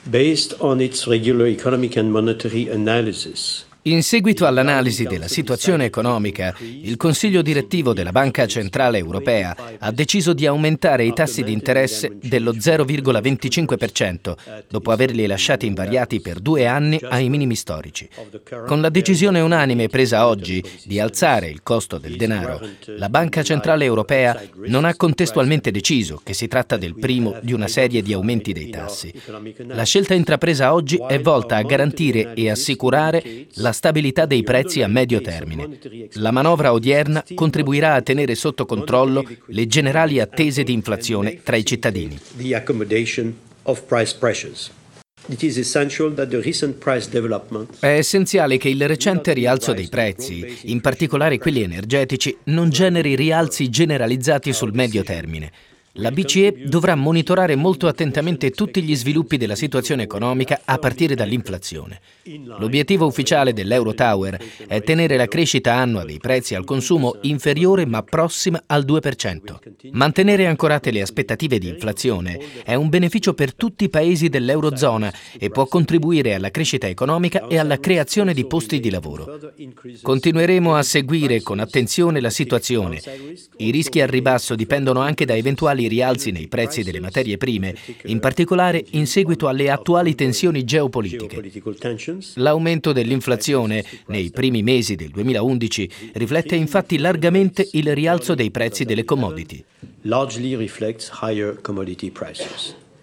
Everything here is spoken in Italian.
Based on its regular economic and monetary analysis, in seguito all'analisi della situazione economica, il Consiglio direttivo della Banca Centrale Europea ha deciso di aumentare i tassi di interesse dello 0,25%, dopo averli lasciati invariati per 2 anni ai minimi storici. Con la decisione unanime presa oggi di alzare il costo del denaro, la Banca Centrale Europea non ha contestualmente deciso che si tratta del primo di una serie di aumenti dei tassi. La scelta intrapresa oggi è volta a garantire e assicurare la stabilità dei prezzi a medio termine. La manovra odierna contribuirà a tenere sotto controllo le generali attese di inflazione tra i cittadini. È essenziale che il recente rialzo dei prezzi, in particolare quelli energetici, non generi rialzi generalizzati sul medio termine. La BCE dovrà monitorare molto attentamente tutti gli sviluppi della situazione economica a partire dall'inflazione. L'obiettivo ufficiale dell'Eurotower è tenere la crescita annua dei prezzi al consumo inferiore ma prossima al 2%. Mantenere ancorate le aspettative di inflazione è un beneficio per tutti i paesi dell'Eurozona e può contribuire alla crescita economica e alla creazione di posti di lavoro. Continueremo a seguire con attenzione la situazione. I rischi al ribasso dipendono anche da eventuali rialzi nei prezzi delle materie prime, in particolare in seguito alle attuali tensioni geopolitiche. L'aumento dell'inflazione nei primi mesi del 2011 riflette infatti largamente il rialzo dei prezzi delle commodity. Largely reflects higher commodity prices.